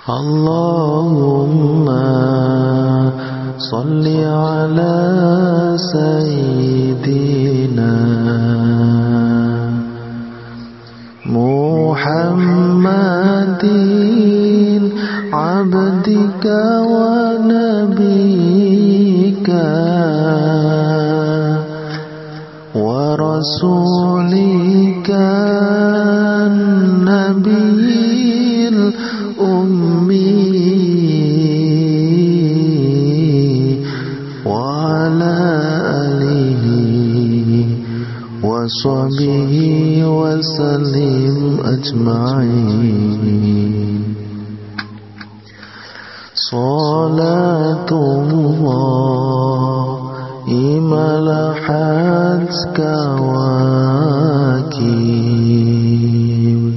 اللهم صل على سيدنا محمد عبدك ونبيك ورسولك النبي الأمي وعلى آله وصحبه وسلم أجمعين. صلاة الله ملحت كواكب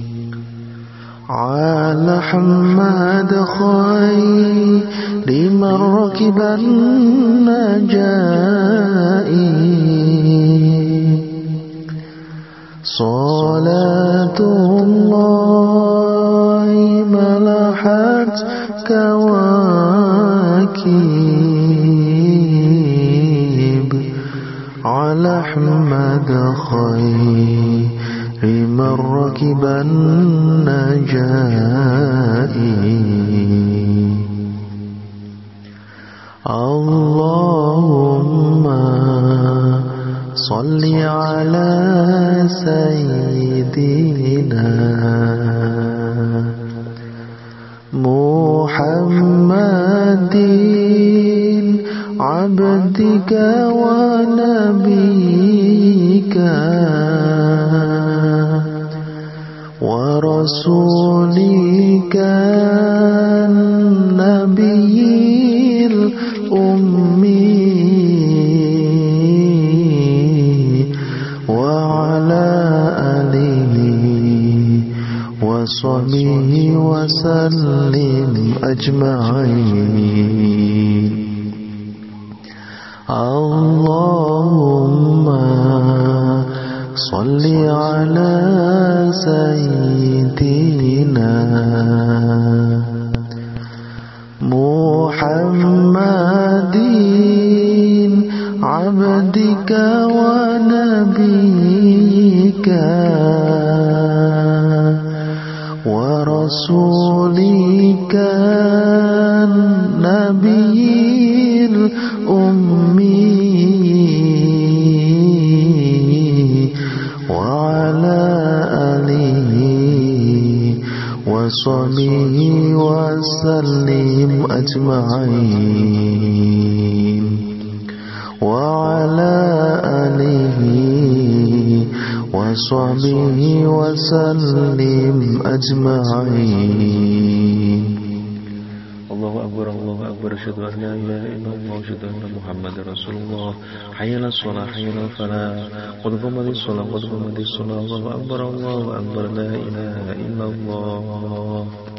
على حماد خير من ركب النجائب. صلاة الله ملحت كواكب على أحمد خير من ركب النجائب. اللهم صل على سيدنا محمد عبدك ونبيك ورسولك النبي الأمي وعلى آله وصحبه وسلم أجمعين. اللهم صل على سيدنا محمد عبدك ونبيك ورسولك النبي الأمي وعلى آله وصحبه وسلم أجمعين. وعلى آله وصحبه وسلم أجمعين. الله أكبر الله أكبر أشهد أن لا إله إلا الله أشهد أن محمد رسول الله. حي على الصلاة حي على الفلاح قد قامت الصلاة قد قامت الصلاة. الله أكبر لا إله إلا الله.